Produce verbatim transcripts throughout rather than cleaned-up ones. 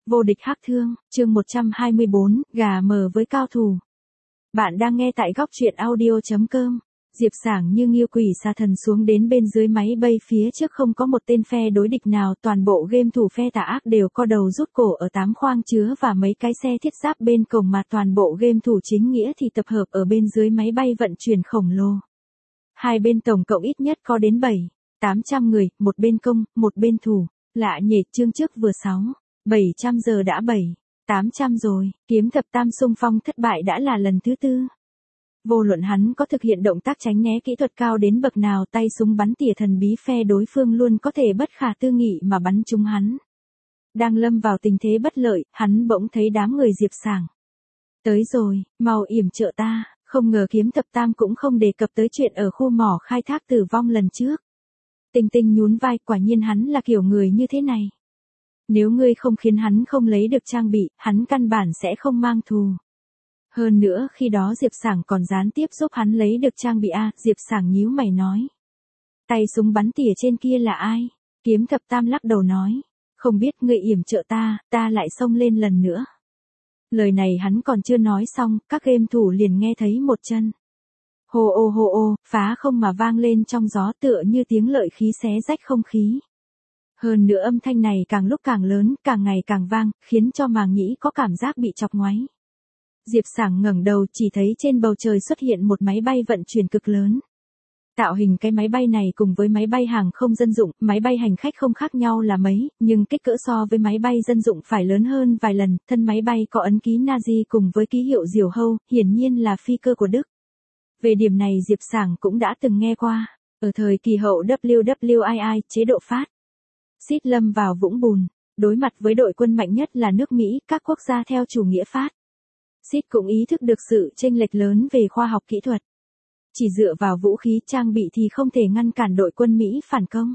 Vô địch hắc thương, chương một trăm hai mươi bốn, gà mờ với cao thủ. Bạn đang nghe tại góc truyện audio.com. Diệp Sảng như nghiêu quỷ sa thần xuống đến bên dưới máy bay phía trước, không có một tên phe đối địch nào, toàn bộ game thủ phe tà ác đều co đầu rút cổ ở tám khoang chứa và mấy cái xe thiết giáp bên cổng, mà toàn bộ game thủ chính nghĩa thì tập hợp ở bên dưới máy bay vận chuyển khổng lồ. Hai bên tổng cộng ít nhất có đến bảy, tám trăm người, một bên công, một bên thủ. Lạ nhỉ, chương trước vừa sáu, bảy trăm giờ đã bảy, tám trăm rồi, kiếm thập tam xung phong thất bại đã là lần thứ tư. Vô luận hắn có thực hiện động tác tránh né kỹ thuật cao đến bậc nào, tay súng bắn tỉa thần bí phe đối phương luôn có thể bất khả tư nghị mà bắn trúng hắn. Đang lâm vào tình thế bất lợi, hắn bỗng thấy đám người Diệp Sảng. Tới rồi, mau yểm trợ ta, không ngờ kiếm thập tam cũng không đề cập tới chuyện ở khu mỏ khai thác tử vong lần trước. Tinh Tinh nhún vai, quả nhiên hắn là kiểu người như thế này. Nếu ngươi không khiến hắn không lấy được trang bị, hắn căn bản sẽ không mang thù. Hơn nữa khi đó Diệp Sảng còn gián tiếp giúp hắn lấy được trang bị a. Diệp Sảng nhíu mày nói. Tay súng bắn tỉa trên kia là ai? Kiếm thập tam lắc đầu nói. Không biết, ngươi yểm trợ ta, ta lại xông lên lần nữa. Lời này hắn còn chưa nói xong, các game thủ liền nghe thấy một chân. Hô ô hô ô, phá không mà vang lên trong gió, tựa như tiếng lợi khí xé rách không khí. Hơn nữa âm thanh này càng lúc càng lớn, càng ngày càng vang, khiến cho màng nhĩ có cảm giác bị chọc ngoáy. Diệp Sảng ngẩng đầu, chỉ thấy trên bầu trời xuất hiện một máy bay vận chuyển cực lớn. Tạo hình cái máy bay này cùng với máy bay hàng không dân dụng, máy bay hành khách không khác nhau là mấy, nhưng kích cỡ so với máy bay dân dụng phải lớn hơn vài lần, thân máy bay có ấn ký Nazi cùng với ký hiệu diều hâu, hiển nhiên là phi cơ của Đức. Về điểm này Diệp Sảng cũng đã từng nghe qua, ở thời kỳ hậu W W I I, chế độ phát xít lâm vào vũng bùn, đối mặt với đội quân mạnh nhất là nước Mỹ, các quốc gia theo chủ nghĩa phát xít cũng ý thức được sự chênh lệch lớn về khoa học kỹ thuật. Chỉ dựa vào vũ khí trang bị thì không thể ngăn cản đội quân Mỹ phản công.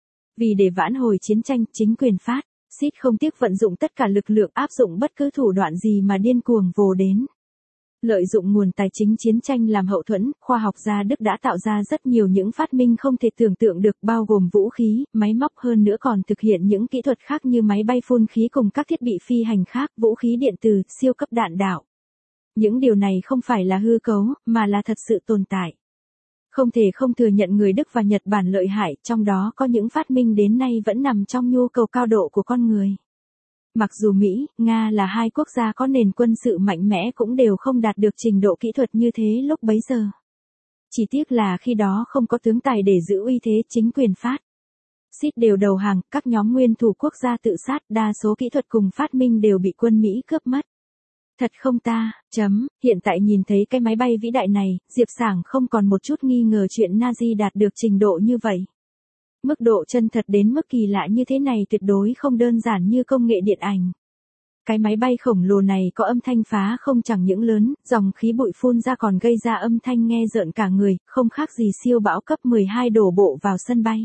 Vì để vãn hồi chiến tranh, chính quyền phát xít không tiếc vận dụng tất cả lực lượng, áp dụng bất cứ thủ đoạn gì mà điên cuồng vồ đến. Lợi dụng nguồn tài chính chiến tranh làm hậu thuẫn, khoa học gia Đức đã tạo ra rất nhiều những phát minh không thể tưởng tượng được, bao gồm vũ khí, máy móc, hơn nữa còn thực hiện những kỹ thuật khác như máy bay phun khí cùng các thiết bị phi hành khác, vũ khí điện tử, siêu cấp đạn đạo. Những điều này không phải là hư cấu, mà là thật sự tồn tại. Không thể không thừa nhận người Đức và Nhật Bản lợi hại, trong đó có những phát minh đến nay vẫn nằm trong nhu cầu cao độ của con người. Mặc dù Mỹ, Nga là hai quốc gia có nền quân sự mạnh mẽ cũng đều không đạt được trình độ kỹ thuật như thế lúc bấy giờ. Chỉ tiếc là khi đó không có tướng tài để giữ uy thế, chính quyền phát xít đều đầu hàng, các nhóm nguyên thủ quốc gia tự sát, đa số kỹ thuật cùng phát minh đều bị quân Mỹ cướp mất. Thật không ta, chấm, hiện tại nhìn thấy cái máy bay vĩ đại này, Diệp Sảng không còn một chút nghi ngờ chuyện Nazi đạt được trình độ như vậy. Mức độ chân thật đến mức kỳ lạ như thế này tuyệt đối không đơn giản như công nghệ điện ảnh. Cái máy bay khổng lồ này có âm thanh phá không chẳng những lớn, dòng khí bụi phun ra còn gây ra âm thanh nghe rợn cả người, không khác gì siêu bão cấp mười hai đổ bộ vào sân bay.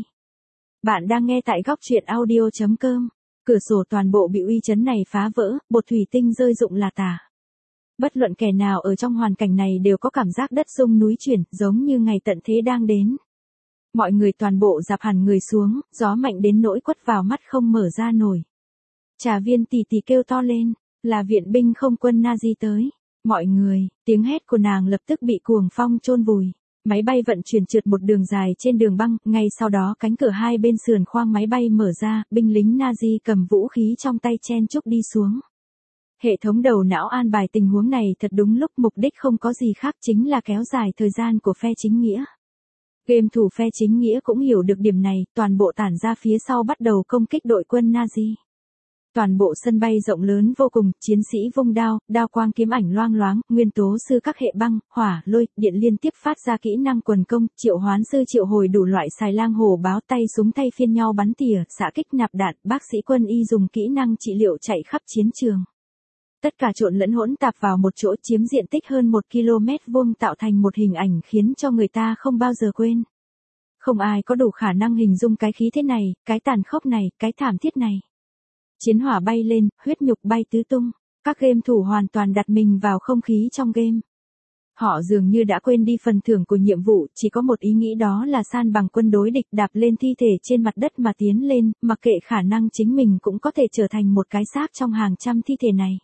Bạn đang nghe tại góc truyện audio.com. Cửa sổ toàn bộ bị uy chấn này phá vỡ, bột thủy tinh rơi rụng là tả. Bất luận kẻ nào ở trong hoàn cảnh này đều có cảm giác đất rung núi chuyển, giống như ngày tận thế đang đến. Mọi người toàn bộ dạp hẳn người xuống, gió mạnh đến nỗi quất vào mắt không mở ra nổi. Trà Viên tì tì kêu to lên, là viện binh không quân Nazi tới. Mọi người, tiếng hét của nàng lập tức bị cuồng phong chôn vùi. Máy bay vận chuyển trượt một đường dài trên đường băng, ngay sau đó cánh cửa hai bên sườn khoang máy bay mở ra, binh lính Nazi cầm vũ khí trong tay chen chúc đi xuống. Hệ thống đầu não an bài tình huống này thật đúng lúc, mục đích không có gì khác, chính là kéo dài thời gian của phe chính nghĩa. Game thủ phe chính nghĩa cũng hiểu được điểm này, toàn bộ tản ra phía sau bắt đầu công kích đội quân Nazi. Toàn bộ sân bay rộng lớn vô cùng, chiến sĩ vung đao, đao quang kiếm ảnh loang loáng, nguyên tố sư các hệ băng, hỏa, lôi, điện liên tiếp phát ra kỹ năng quần công, triệu hoán sư triệu hồi đủ loại xài lang hổ báo, tay súng thay phiên nhau bắn tỉa, xạ kích nạp đạn, bác sĩ quân y dùng kỹ năng trị liệu chạy khắp chiến trường. Tất cả trộn lẫn hỗn tạp vào một chỗ, chiếm diện tích hơn một ki lô mét vuông, tạo thành một hình ảnh khiến cho người ta không bao giờ quên. Không ai có đủ khả năng hình dung cái khí thế này, cái tàn khốc này, cái thảm thiết này. Chiến hỏa bay lên, huyết nhục bay tứ tung, các game thủ hoàn toàn đặt mình vào không khí trong game. Họ dường như đã quên đi phần thưởng của nhiệm vụ, chỉ có một ý nghĩ đó là san bằng quân đối địch, đạp lên thi thể trên mặt đất mà tiến lên, mặc kệ khả năng chính mình cũng có thể trở thành một cái xác trong hàng trăm thi thể này.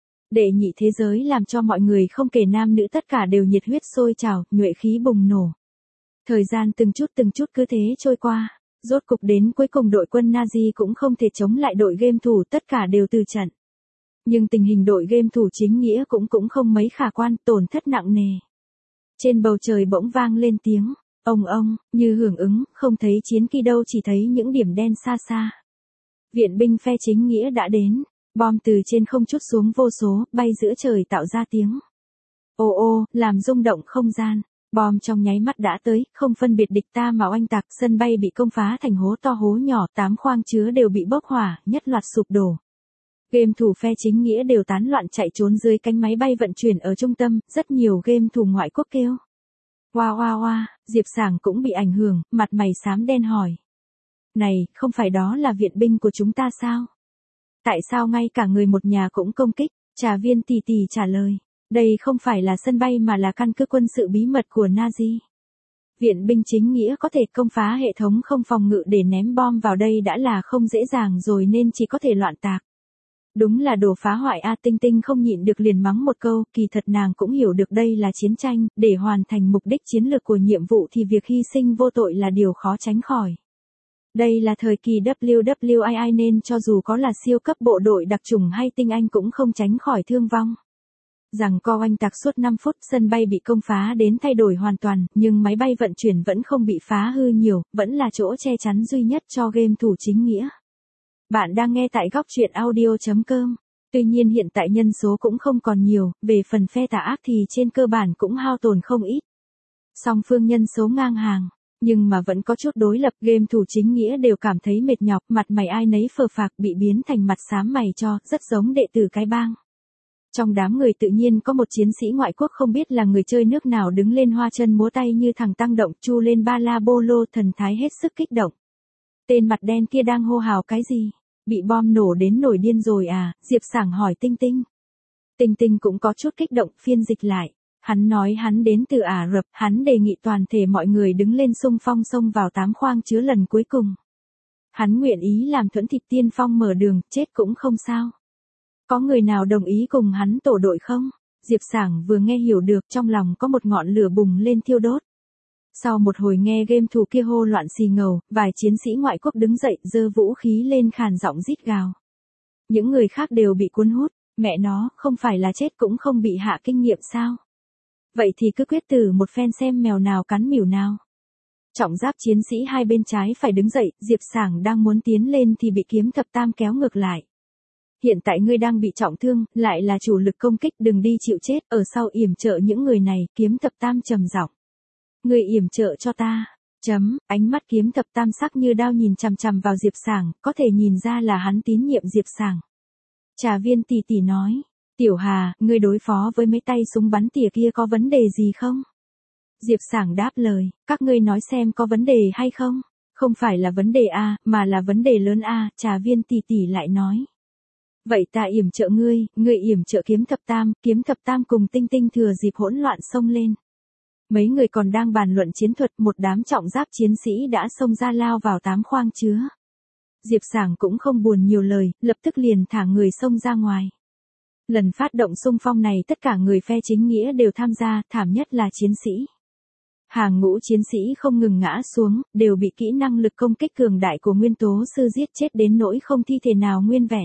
Đệ nhị thế giới làm cho mọi người không kể nam nữ tất cả đều nhiệt huyết sôi trào, nhuệ khí bùng nổ. Thời gian từng chút từng chút cứ thế trôi qua, rốt cục đến cuối cùng đội quân Nazi cũng không thể chống lại đội game thủ, tất cả đều từ trận. Nhưng tình hình đội game thủ chính nghĩa cũng cũng không mấy khả quan, tổn thất nặng nề. Trên bầu trời bỗng vang lên tiếng, ông ông, như hưởng ứng, không thấy chiến kỳ đâu, chỉ thấy những điểm đen xa xa. Viện binh phe chính nghĩa đã đến, bom từ trên không trút xuống vô số, bay giữa trời tạo ra tiếng. Ô ô, làm rung động không gian. Bom trong nháy mắt đã tới, không phân biệt địch ta mà oanh tạc, sân bay bị công phá thành hố to hố nhỏ, tám khoang chứa đều bị bốc hỏa, nhất loạt sụp đổ. Game thủ phe chính nghĩa đều tán loạn chạy trốn dưới cánh máy bay vận chuyển ở trung tâm, rất nhiều game thủ ngoại quốc kêu. Oa oa oa, Diệp Sảng cũng bị ảnh hưởng, mặt mày xám đen hỏi. Này, không phải đó là viện binh của chúng ta sao? Tại sao ngay cả người một nhà cũng công kích? Trà Viên tì tì trả lời. Đây không phải là sân bay mà là căn cứ quân sự bí mật của Nazi. Viện binh chính nghĩa có thể công phá hệ thống không phòng ngự để ném bom vào đây đã là không dễ dàng rồi nên chỉ có thể loạn tạc. Đúng là đồ phá hoại A. Tinh Tinh không nhịn được liền mắng một câu, kỳ thật nàng cũng hiểu được đây là chiến tranh, để hoàn thành mục đích chiến lược của nhiệm vụ thì việc hy sinh vô tội là điều khó tránh khỏi. Đây là thời kỳ W W I nên cho dù có là siêu cấp bộ đội đặc chủng hay tinh anh cũng không tránh khỏi thương vong. Rằng co oanh tạc suốt năm phút, sân bay bị công phá đến thay đổi hoàn toàn, nhưng máy bay vận chuyển vẫn không bị phá hư nhiều, vẫn là chỗ che chắn duy nhất cho game thủ chính nghĩa. Bạn đang nghe tại góc truyện audio chấm com. Tuy nhiên hiện tại nhân số cũng không còn nhiều, về phần phe tà ác thì trên cơ bản cũng hao tổn không ít. Song phương nhân số ngang hàng, nhưng mà vẫn có chút đối lập, game thủ chính nghĩa đều cảm thấy mệt nhọc, mặt mày ai nấy phờ phạc bị biến thành mặt xám mày cho, rất giống đệ tử cái bang. Trong đám người tự nhiên có một chiến sĩ ngoại quốc không biết là người chơi nước nào đứng lên hoa chân múa tay như thằng tăng động, chu lên ba la bô lô, thần thái hết sức kích động. Tên mặt đen kia đang hô hào cái gì? Bị bom nổ đến nổi điên rồi à? Diệp Sảng hỏi Tinh Tinh. Tinh Tinh cũng có chút kích động, phiên dịch lại. Hắn nói hắn đến từ Ả Rập, hắn đề nghị toàn thể mọi người đứng lên xung phong xông vào tám khoang chứa lần cuối cùng. Hắn nguyện ý làm thuẫn thịt tiên phong mở đường, chết cũng không sao. Có người nào đồng ý cùng hắn tổ đội không? Diệp Sảng vừa nghe hiểu được, trong lòng có một ngọn lửa bùng lên thiêu đốt. Sau một hồi nghe game thủ kia hô loạn xì ngầu, vài chiến sĩ ngoại quốc đứng dậy, giơ vũ khí lên khàn giọng rít gào. Những người khác đều bị cuốn hút, mẹ nó, không phải là chết cũng không bị hạ kinh nghiệm sao? Vậy thì cứ quyết tử một phen xem mèo nào cắn mỉu nào. Trọng giáp chiến sĩ hai bên trái phải đứng dậy, Diệp Sảng đang muốn tiến lên thì bị kiếm thập tam kéo ngược lại. Hiện tại ngươi đang bị trọng thương, lại là chủ lực công kích, đừng đi chịu chết, ở sau yểm trợ những người này, kiếm thập tam trầm giọng. Ngươi yểm trợ cho ta. Chấm, ánh mắt kiếm thập tam sắc như đao nhìn chằm chằm vào Diệp Sảng, có thể nhìn ra là hắn tín nhiệm Diệp Sảng. Trà Viên tì tì nói, Tiểu Hà, ngươi đối phó với mấy tay súng bắn tỉa kia có vấn đề gì không? Diệp Sảng đáp lời, các ngươi nói xem có vấn đề hay không? Không phải là vấn đề A, mà là vấn đề lớn A, Trà Viên tì tì lại nói. Vậy ta yểm trợ ngươi, ngươi yểm trợ kiếm thập tam, kiếm thập tam cùng Tinh Tinh thừa dịp hỗn loạn xông lên. Mấy người còn đang bàn luận chiến thuật, một đám trọng giáp chiến sĩ đã xông ra lao vào tám khoang chứa. Diệp Sảng cũng không buồn nhiều lời, lập tức liền thả người xông ra ngoài. Lần phát động xung phong này tất cả người phe chính nghĩa đều tham gia, thảm nhất là chiến sĩ. Hàng ngũ chiến sĩ không ngừng ngã xuống, đều bị kỹ năng lực công kích cường đại của nguyên tố sư giết chết đến nỗi không thi thể nào nguyên vẹn.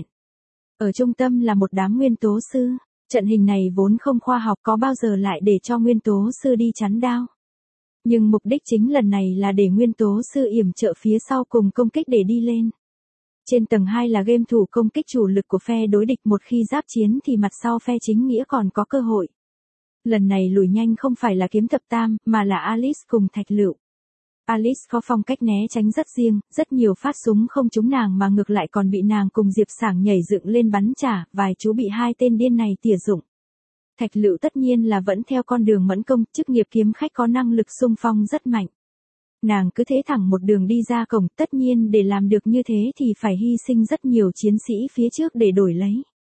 Ở trung tâm là một đám nguyên tố sư. Trận hình này vốn không khoa học, có bao giờ lại để cho nguyên tố sư đi chắn đao. Nhưng mục đích chính lần này là để nguyên tố sư yểm trợ phía sau cùng công kích để đi lên. Trên tầng hai là game thủ công kích chủ lực của phe đối địch, một khi giáp chiến thì mặt sau phe chính nghĩa còn có cơ hội. Lần này lùi nhanh không phải là kiếm thập tam, mà là Alice cùng Thạch Lựu. Alice có phong cách né tránh rất riêng, rất nhiều phát súng không trúng nàng mà ngược lại còn bị nàng cùng Diệp Sảng nhảy dựng lên bắn trả, vài chú bị hai tên điên này tỉa dụng. Thạch Lựu tất nhiên là vẫn theo con đường mẫn công, chức nghiệp kiếm khách có năng lực xung phong rất mạnh. Nàng cứ thế thẳng một đường đi ra cổng, tất nhiên để làm được như thế thì phải hy sinh rất nhiều chiến sĩ phía trước để đổi lấy.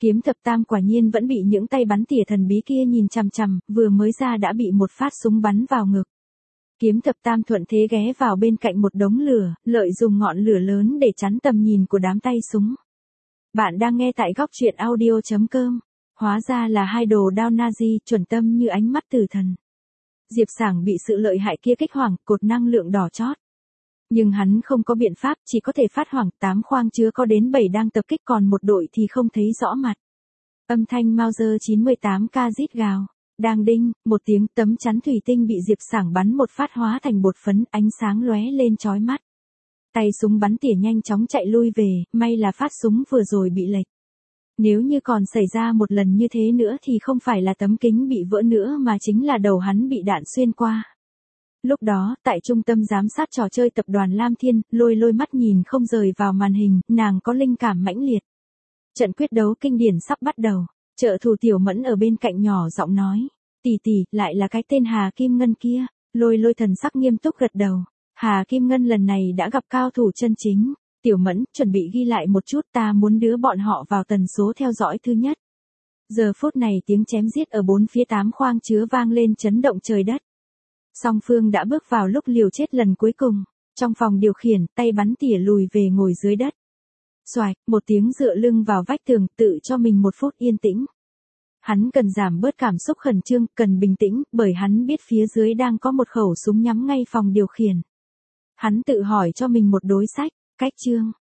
Kiếm thập tam quả nhiên vẫn bị những tay bắn tỉa thần bí kia nhìn chằm chằm, vừa mới ra đã bị một phát súng bắn vào ngực. Kiếm thập tam thuận thế ghé vào bên cạnh một đống lửa, lợi dùng ngọn lửa lớn để chắn tầm nhìn của đám tay súng. Bạn đang nghe tại góc truyện audio chấm com. Hóa ra là hai đồ đao Nazi chuẩn tâm như ánh mắt tử thần. Diệp Sảng bị sự lợi hại kia kích hoảng, cột năng lượng đỏ chót. Nhưng hắn không có biện pháp, chỉ có thể phát hoảng. Tám khoang chứa có đến bảy đang tập kích, còn một đội thì không thấy rõ mặt. Âm thanh Mauser chín mươi tám K rít gào. Đang đinh, một tiếng, tấm chắn thủy tinh bị Diệp Sảng bắn một phát hóa thành bột phấn, ánh sáng lóe lên chói mắt. Tay súng bắn tỉa nhanh chóng chạy lui về, may là phát súng vừa rồi bị lệch. Nếu như còn xảy ra một lần như thế nữa thì không phải là tấm kính bị vỡ nữa mà chính là đầu hắn bị đạn xuyên qua. Lúc đó, tại trung tâm giám sát trò chơi tập đoàn Lam Thiên, Lôi Lôi mắt nhìn không rời vào màn hình, nàng có linh cảm mãnh liệt. Trận quyết đấu kinh điển sắp bắt đầu. Trợ thủ Tiểu Mẫn ở bên cạnh nhỏ giọng nói, tỷ tỷ, lại là cái tên Hà Kim Ngân kia. Lôi Lôi thần sắc nghiêm túc gật đầu. Hà Kim Ngân lần này đã gặp cao thủ chân chính. Tiểu Mẫn, chuẩn bị ghi lại một chút, ta muốn đưa bọn họ vào tần số theo dõi thứ nhất. Giờ phút này tiếng chém giết ở bốn phía tám khoang chứa vang lên chấn động trời đất. Song phương đã bước vào lúc liều chết lần cuối cùng. Trong phòng điều khiển, tay bắn tỉa lùi về ngồi dưới đất. Xoài, một tiếng dựa lưng vào vách tường, tự cho mình một phút yên tĩnh. Hắn cần giảm bớt cảm xúc khẩn trương, cần bình tĩnh, bởi hắn biết phía dưới đang có một khẩu súng nhắm ngay phòng điều khiển. Hắn tự hỏi cho mình một đối sách, cách chương.